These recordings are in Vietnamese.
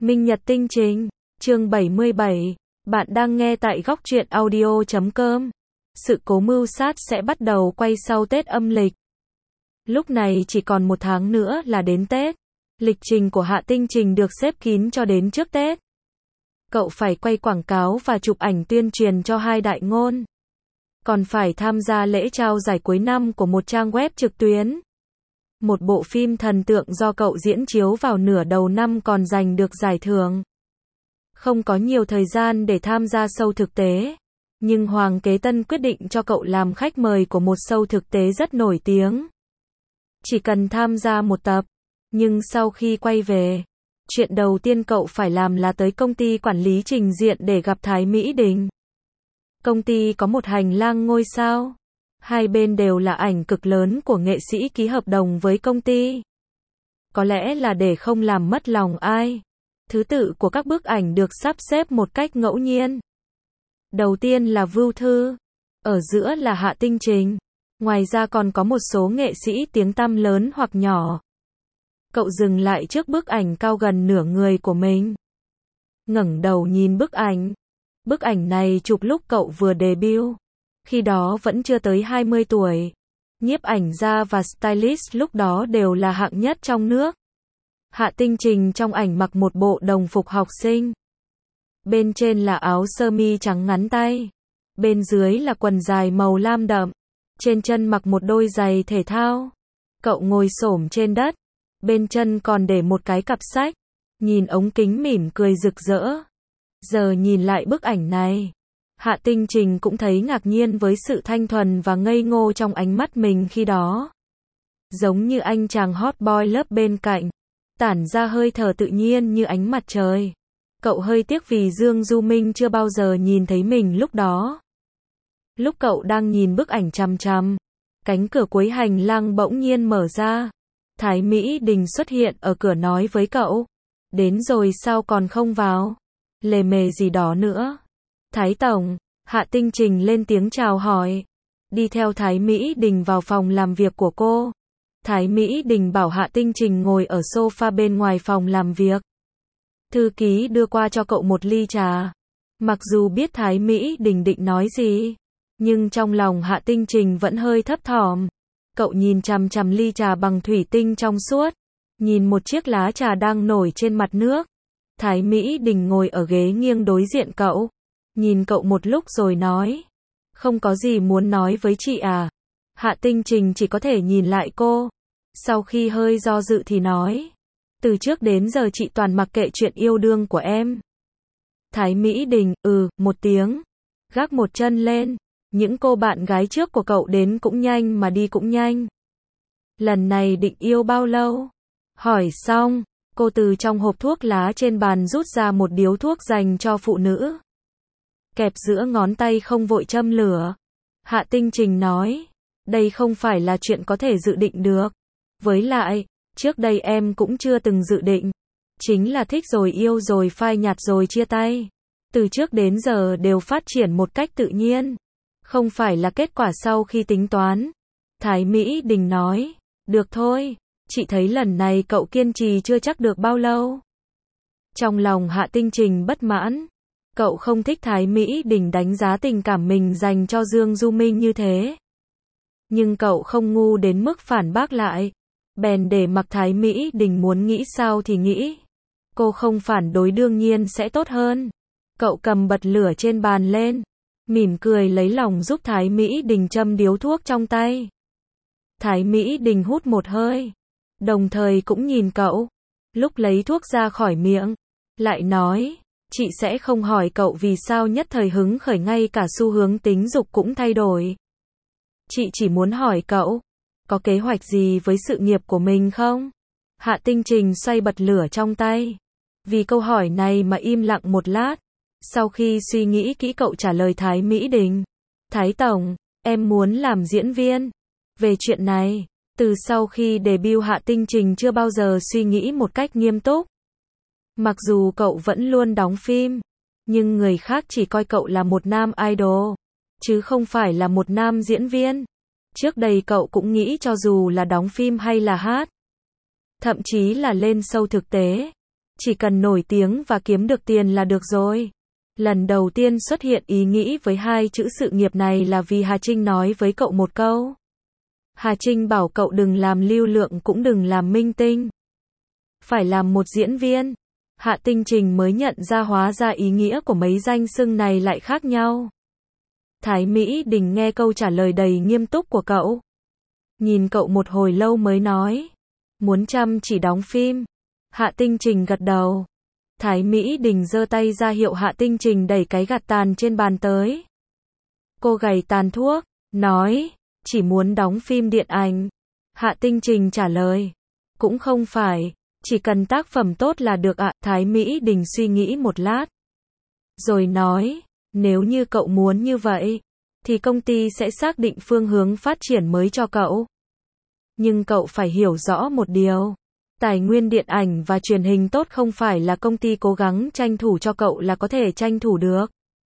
Minh Nhật Tinh Trình, chương 77, bạn đang nghe tại góc truyện audio.com. Sự cố mưu sát sẽ bắt đầu quay sau Tết âm lịch. Lúc này chỉ còn một tháng nữa là đến Tết. Lịch trình của Hạ Tinh Trình được xếp kín cho đến trước Tết. Cậu phải quay quảng cáo và chụp ảnh tuyên truyền cho hai đại ngôn. Còn phải tham gia lễ trao giải cuối năm của một trang web trực tuyến. Một bộ phim thần tượng do cậu diễn chiếu vào nửa đầu năm còn giành được giải thưởng. Không có nhiều thời gian để tham gia show thực tế, nhưng Hoàng Kế Tân quyết định cho cậu làm khách mời của một show thực tế rất nổi tiếng. Chỉ cần tham gia một tập, nhưng sau khi quay về, chuyện đầu tiên cậu phải làm là tới công ty quản lý trình diện để gặp Thái Mỹ Đình. Công ty có một hành lang ngôi sao. Hai bên đều là ảnh cực lớn của nghệ sĩ ký hợp đồng với công ty. Có lẽ là để không làm mất lòng ai. Thứ tự của các bức ảnh được sắp xếp một cách ngẫu nhiên. Đầu tiên là Vưu Thư. Ở giữa là Hạ Tinh Trình. Ngoài ra còn có một số nghệ sĩ tiếng tăm lớn hoặc nhỏ. Cậu dừng lại trước bức ảnh cao gần nửa người của mình. Ngẩng đầu nhìn bức ảnh. Bức ảnh này chụp lúc cậu vừa debut. Khi đó vẫn chưa tới 20 tuổi. Nhiếp ảnh gia và stylist lúc đó đều là hạng nhất trong nước. Hạ Tinh Trình trong ảnh mặc một bộ đồng phục học sinh. Bên trên là áo sơ mi trắng ngắn tay. Bên dưới là quần dài màu lam đậm. Trên chân mặc một đôi giày thể thao. Cậu ngồi xổm trên đất. Bên chân còn để một cái cặp sách. Nhìn ống kính mỉm cười rực rỡ. Giờ nhìn lại bức ảnh này, Hạ Tinh Trình cũng thấy ngạc nhiên với sự thanh thuần và ngây ngô trong ánh mắt mình khi đó. Giống như anh chàng hot boy lớp bên cạnh, tản ra hơi thở tự nhiên như ánh mặt trời. Cậu hơi tiếc vì Dương Du Minh chưa bao giờ nhìn thấy mình lúc đó. Lúc cậu đang nhìn bức ảnh chằm chằm, cánh cửa cuối hành lang bỗng nhiên mở ra. Thái Mỹ Đình xuất hiện ở cửa nói với cậu, đến rồi sao còn không vào? Lề mề gì đó nữa. Thái Tổng, Hạ Tinh Trình lên tiếng chào hỏi. Đi theo Thái Mỹ Đình vào phòng làm việc của cô. Thái Mỹ Đình bảo Hạ Tinh Trình ngồi ở sofa bên ngoài phòng làm việc. Thư ký đưa qua cho cậu một ly trà. Mặc dù biết Thái Mỹ Đình định nói gì, nhưng trong lòng Hạ Tinh Trình vẫn hơi thấp thỏm. Cậu nhìn chằm chằm ly trà bằng thủy tinh trong suốt. Nhìn một chiếc lá trà đang nổi trên mặt nước. Thái Mỹ Đình ngồi ở ghế nghiêng đối diện cậu. Nhìn cậu một lúc rồi nói. Không có gì muốn nói với chị à? Hạ Tinh Trình chỉ có thể nhìn lại cô. Sau khi hơi do dự thì nói. Từ trước đến giờ chị toàn mặc kệ chuyện yêu đương của em. Thái Mỹ Đình, một tiếng. Gác một chân lên. Những cô bạn gái trước của cậu đến cũng nhanh mà đi cũng nhanh. Lần này định yêu bao lâu? Hỏi xong, cô từ trong hộp thuốc lá trên bàn rút ra một điếu thuốc dành cho phụ nữ. Kẹp giữa ngón tay không vội châm lửa. Hạ Tinh Trình nói, đây không phải là chuyện có thể dự định được. Với lại, trước đây em cũng chưa từng dự định. Chính là thích rồi yêu rồi phai nhạt rồi chia tay. Từ trước đến giờ đều phát triển một cách tự nhiên. Không phải là kết quả sau khi tính toán. Thái Mỹ Đình nói, được thôi. Chị thấy lần này cậu kiên trì chưa chắc được bao lâu. Trong lòng Hạ Tinh Trình bất mãn. Cậu không thích Thái Mỹ Đình đánh giá tình cảm mình dành cho Dương Du Minh như thế. Nhưng cậu không ngu đến mức phản bác lại. Bèn để mặc Thái Mỹ Đình muốn nghĩ sao thì nghĩ. Cô không phản đối đương nhiên sẽ tốt hơn. Cậu cầm bật lửa trên bàn lên. Mỉm cười lấy lòng giúp Thái Mỹ Đình châm điếu thuốc trong tay. Thái Mỹ Đình hút một hơi. Đồng thời cũng nhìn cậu. Lúc lấy thuốc ra khỏi miệng, lại nói, chị sẽ không hỏi cậu vì sao nhất thời hứng khởi ngay cả xu hướng tính dục cũng thay đổi. Chị chỉ muốn hỏi cậu, có kế hoạch gì với sự nghiệp của mình không? Hạ Tinh Trình xoay bật lửa trong tay. Vì câu hỏi này mà im lặng một lát. Sau khi suy nghĩ kỹ cậu trả lời Thái Mỹ Đình. Thái Tổng, em muốn làm diễn viên. Về chuyện này, từ sau khi debut Hạ Tinh Trình chưa bao giờ suy nghĩ một cách nghiêm túc. Mặc dù cậu vẫn luôn đóng phim, nhưng người khác chỉ coi cậu là một nam idol, chứ không phải là một nam diễn viên. Trước đây cậu cũng nghĩ cho dù là đóng phim hay là hát, thậm chí là lên show thực tế, Chỉ cần nổi tiếng và kiếm được tiền là được rồi. Lần đầu tiên xuất hiện ý nghĩ với hai chữ sự nghiệp này là vì Hà Trinh nói với cậu một câu. Hà Trinh bảo cậu đừng làm lưu lượng cũng đừng làm minh tinh. Phải làm một diễn viên. Hạ Tinh Trình mới nhận ra hóa ra ý nghĩa của mấy danh xưng này lại khác nhau. Thái Mỹ Đình nghe câu trả lời đầy nghiêm túc của cậu. Nhìn cậu một hồi lâu mới nói. Muốn chăm chỉ đóng phim. Hạ Tinh Trình gật đầu. Thái Mỹ Đình giơ tay ra hiệu Hạ Tinh Trình đẩy cái gạt tàn trên bàn tới. Cô gầy tàn thuốc, nói, chỉ muốn đóng phim điện ảnh. Hạ Tinh Trình trả lời, cũng không phải, chỉ cần tác phẩm tốt là được ạ. Thái Mỹ Đình suy nghĩ một lát. Rồi nói, nếu như cậu muốn như vậy, thì công ty sẽ xác định phương hướng phát triển mới cho cậu. Nhưng cậu phải hiểu rõ một điều. Tài nguyên điện ảnh và truyền hình tốt không phải là công ty cố gắng tranh thủ cho cậu là có thể tranh thủ được.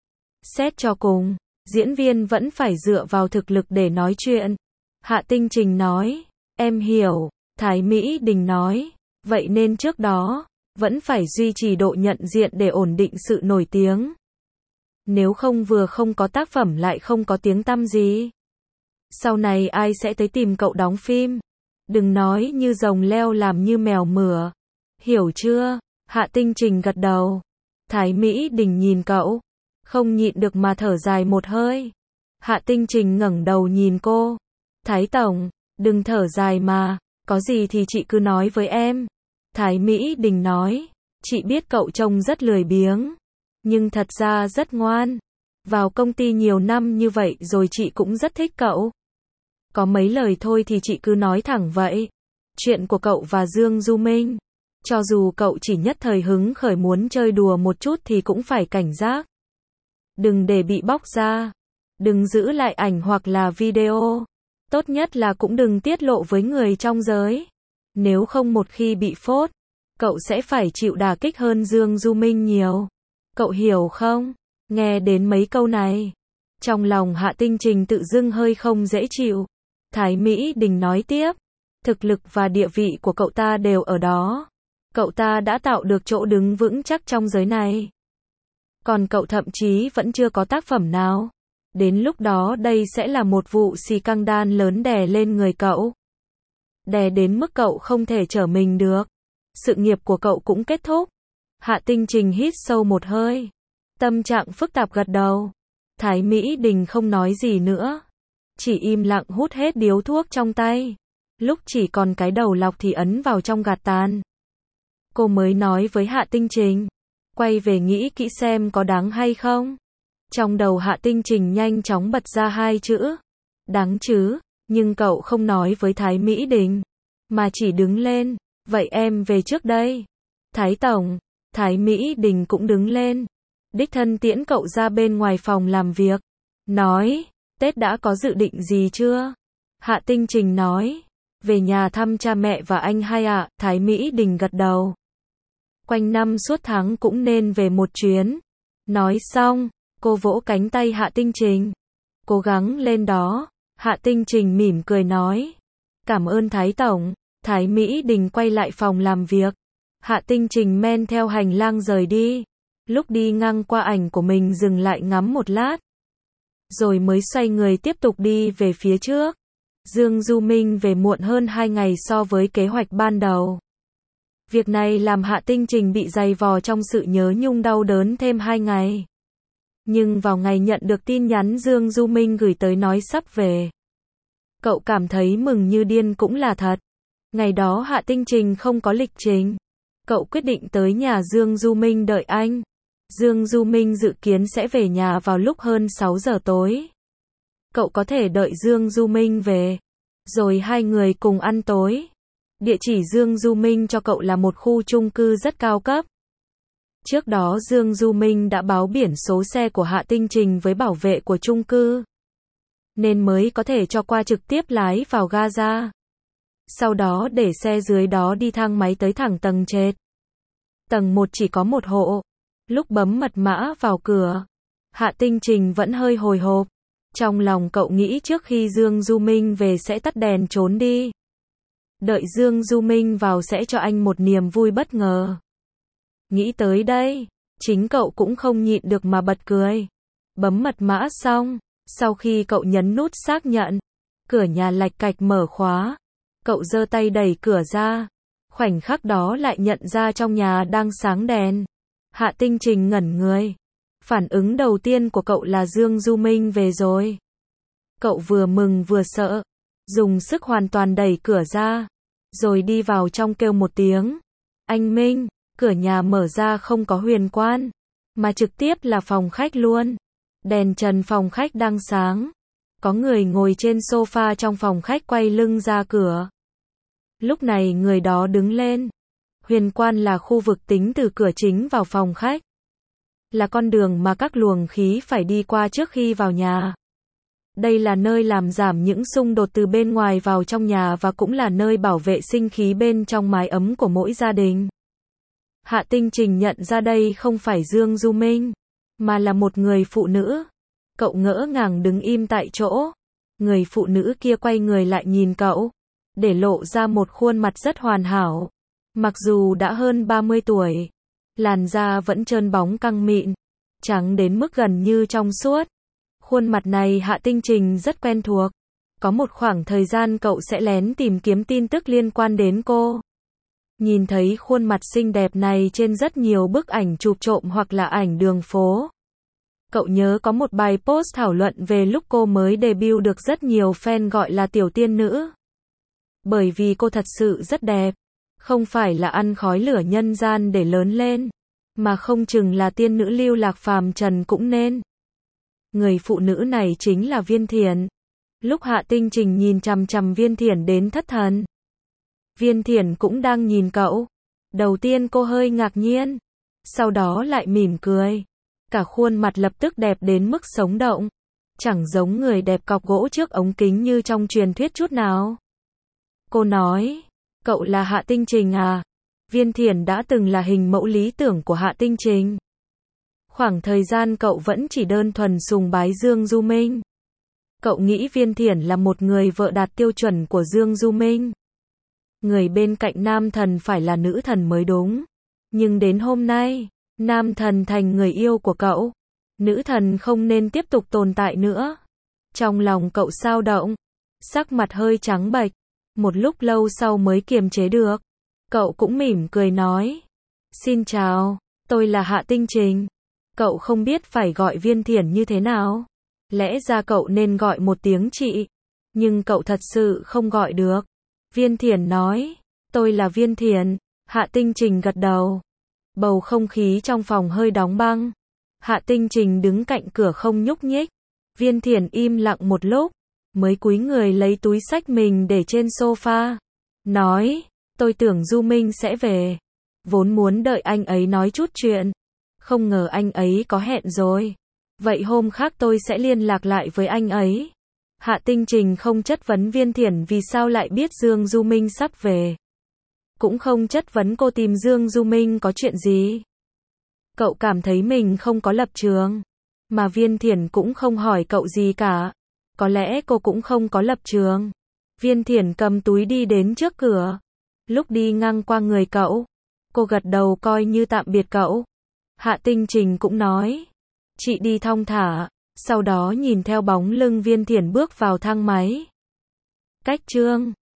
Xét cho cùng, diễn viên vẫn phải dựa vào thực lực để nói chuyện. Hạ Tinh Trình nói, em hiểu. Thái Mỹ Đình nói, vậy nên trước đó, vẫn phải duy trì độ nhận diện để ổn định sự nổi tiếng. Nếu không vừa không có tác phẩm lại không có tiếng tăm gì. Sau này ai sẽ tới tìm cậu đóng phim? Đừng nói như rồng leo làm như mèo mửa. Hiểu chưa? Hạ Tinh Trình gật đầu. Thái Mỹ Đình nhìn cậu. Không nhịn được mà thở dài một hơi. Hạ Tinh Trình ngẩng đầu nhìn cô. Thái Tổng, đừng thở dài mà. Có gì thì chị cứ nói với em. Thái Mỹ Đình nói. Chị biết cậu trông rất lười biếng. Nhưng thật ra rất ngoan. Vào công ty nhiều năm như vậy rồi chị cũng rất thích cậu. Có mấy lời thôi thì chị cứ nói thẳng vậy. Chuyện của cậu và Dương Du Minh. Cho dù cậu chỉ nhất thời hứng khởi muốn chơi đùa một chút thì cũng phải cảnh giác. Đừng để bị bóc ra. Đừng giữ lại ảnh hoặc là video. Tốt nhất là cũng đừng tiết lộ với người trong giới. Nếu không một khi bị phốt, cậu sẽ phải chịu đả kích hơn Dương Du Minh nhiều. Cậu hiểu không? Nghe đến mấy câu này, trong lòng Hạ Tinh Trình tự dưng hơi không dễ chịu. Thái Mỹ Đình nói tiếp, thực lực và địa vị của cậu ta đều ở đó. Cậu ta đã tạo được chỗ đứng vững chắc trong giới này. Còn cậu thậm chí vẫn chưa có tác phẩm nào. Đến lúc đó đây sẽ là một vụ xì căng đan lớn đè lên người cậu. Đè đến mức cậu không thể trở mình được. Sự nghiệp của cậu cũng kết thúc. Hạ Tinh Trình hít sâu một hơi. Tâm trạng phức tạp gật đầu. Thái Mỹ Đình không nói gì nữa. Chỉ im lặng hút hết điếu thuốc trong tay. Lúc chỉ còn cái đầu lọc thì ấn vào trong gạt tàn. Cô mới nói với Hạ Tinh Trình. Quay về nghĩ kỹ xem có đáng hay không. Trong đầu Hạ Tinh Trình nhanh chóng bật ra hai chữ. Đáng chứ, nhưng cậu không nói với Thái Mỹ Đình. Mà chỉ đứng lên. Vậy em về trước đây. Thái Tổng. Thái Mỹ Đình cũng đứng lên. Đích thân tiễn cậu ra bên ngoài phòng làm việc. Nói, Tết đã có dự định gì chưa? Hạ Tinh Trình nói, về nhà thăm cha mẹ và anh hai ạ. Thái Mỹ Đình gật đầu. Quanh năm suốt tháng cũng nên về một chuyến. Nói xong, cô vỗ cánh tay Hạ Tinh Trình. Cố gắng lên đó. Hạ Tinh Trình mỉm cười nói. Cảm ơn Thái Tổng. Thái Mỹ Đình quay lại phòng làm việc. Hạ Tinh Trình men theo hành lang rời đi. Lúc đi ngang qua ảnh của mình dừng lại ngắm một lát. Rồi mới xoay người tiếp tục đi về phía trước. Dương Du Minh về muộn hơn 2 ngày so với kế hoạch ban đầu. Việc này làm Hạ Tinh Trình bị dày vò trong sự nhớ nhung đau đớn thêm 2 ngày. Nhưng vào ngày nhận được tin nhắn Dương Du Minh gửi tới nói sắp về, cậu cảm thấy mừng như điên cũng là thật. Ngày đó Hạ Tinh Trình không có lịch trình. Cậu quyết định tới nhà Dương Du Minh đợi anh. Dương Du Minh dự kiến sẽ về nhà vào lúc hơn 6 giờ tối. Cậu có thể đợi Dương Du Minh về, rồi hai người cùng ăn tối. Địa chỉ Dương Du Minh cho cậu là một khu chung cư rất cao cấp. Trước đó Dương Du Minh đã báo biển số xe của Hạ Tinh Trình với bảo vệ của chung cư, nên mới có thể cho qua trực tiếp lái vào Gaza. Sau đó để xe dưới đó đi thang máy tới thẳng tầng trệt. Tầng 1 chỉ có một hộ. Lúc bấm mật mã vào cửa, Hạ Tinh Trình vẫn hơi hồi hộp. Trong lòng cậu nghĩ trước khi Dương Du Minh về sẽ tắt đèn trốn đi. Đợi Dương Du Minh vào sẽ cho anh một niềm vui bất ngờ. Nghĩ tới đây, chính cậu cũng không nhịn được mà bật cười. Bấm mật mã xong, sau khi cậu nhấn nút xác nhận, cửa nhà lạch cạch mở khóa. Cậu giơ tay đẩy cửa ra. Khoảnh khắc đó lại nhận ra trong nhà đang sáng đèn. Hạ Tinh Trình ngẩn người. Phản ứng đầu tiên của cậu là Dương Du Minh về rồi. Cậu vừa mừng vừa sợ, dùng sức hoàn toàn đẩy cửa ra, rồi đi vào trong kêu một tiếng. Anh Minh, cửa nhà mở ra không có huyền quan, mà trực tiếp là phòng khách luôn. Đèn trần phòng khách đang sáng. Có người ngồi trên sofa trong phòng khách quay lưng ra cửa. Lúc này người đó đứng lên. Huyền quan là khu vực tính từ cửa chính vào phòng khách. Là con đường mà các luồng khí phải đi qua trước khi vào nhà. Đây là nơi làm giảm những xung đột từ bên ngoài vào trong nhà và cũng là nơi bảo vệ sinh khí bên trong mái ấm của mỗi gia đình. Hạ Tinh Trình nhận ra đây không phải Dương Du Minh, mà là một người phụ nữ. Cậu ngỡ ngàng đứng im tại chỗ. Người phụ nữ kia quay người lại nhìn cậu, để lộ ra một khuôn mặt rất hoàn hảo. Mặc dù đã hơn 30 tuổi, làn da vẫn trơn bóng căng mịn, trắng đến mức gần như trong suốt. Khuôn mặt này Hạ Tinh Trình rất quen thuộc. Có một khoảng thời gian cậu sẽ lén tìm kiếm tin tức liên quan đến cô. Nhìn thấy khuôn mặt xinh đẹp này trên rất nhiều bức ảnh chụp trộm hoặc là ảnh đường phố. Cậu nhớ có một bài post thảo luận về lúc cô mới debut được rất nhiều fan gọi là tiểu tiên nữ. Bởi vì cô thật sự rất đẹp. Không phải là ăn khói lửa nhân gian để lớn lên, mà không chừng là tiên nữ lưu lạc phàm trần cũng nên. Người phụ nữ này chính là Viên Thiển. Lúc Hạ Tinh Trình nhìn chằm chằm Viên Thiển đến thất thần. Viên Thiển cũng đang nhìn cậu. Đầu tiên cô hơi ngạc nhiên, sau đó lại mỉm cười. Cả khuôn mặt lập tức đẹp đến mức sống động. Chẳng giống người đẹp cọc gỗ trước ống kính như trong truyền thuyết chút nào. Cô nói, cậu là Hạ Tinh Trình à? Viên Thiển đã từng là hình mẫu lý tưởng của Hạ Tinh Trình. Khoảng thời gian cậu vẫn chỉ đơn thuần sùng bái Dương Du Minh. Cậu nghĩ Viên Thiển là một người vợ đạt tiêu chuẩn của Dương Du Minh. Người bên cạnh nam thần phải là nữ thần mới đúng. Nhưng đến hôm nay, nam thần thành người yêu của cậu. Nữ thần không nên tiếp tục tồn tại nữa. Trong lòng cậu xao động, sắc mặt hơi trắng bệch. Một lúc lâu sau mới kiềm chế được. Cậu cũng mỉm cười nói. Xin chào, tôi là Hạ Tinh Trình. Cậu không biết phải gọi Viên Thiển như thế nào. Lẽ ra cậu nên gọi một tiếng chị. Nhưng cậu thật sự không gọi được. Viên Thiển nói. Tôi là Viên Thiển. Hạ Tinh Trình gật đầu. Bầu không khí trong phòng hơi đóng băng. Hạ Tinh Trình đứng cạnh cửa không nhúc nhích. Viên Thiển im lặng một lúc, mới cúi người lấy túi xách mình để trên sofa. Nói, tôi tưởng Du Minh sẽ về. Vốn muốn đợi anh ấy nói chút chuyện. Không ngờ anh ấy có hẹn rồi. Vậy hôm khác tôi sẽ liên lạc lại với anh ấy. Hạ Tinh Trình không chất vấn Viên Thiển vì sao lại biết Dương Du Minh sắp về. Cũng không chất vấn cô tìm Dương Du Minh có chuyện gì. Cậu cảm thấy mình không có lập trường. Mà Viên Thiển cũng không hỏi cậu gì cả. Có lẽ cô cũng không có lập trường. Viên Thiển cầm túi đi đến trước cửa. Lúc đi ngang qua người cậu, cô gật đầu coi như tạm biệt cậu. Hạ Tinh Trình cũng nói. Chị đi thong thả. Sau đó nhìn theo bóng lưng Viên Thiển bước vào thang máy. Cách chương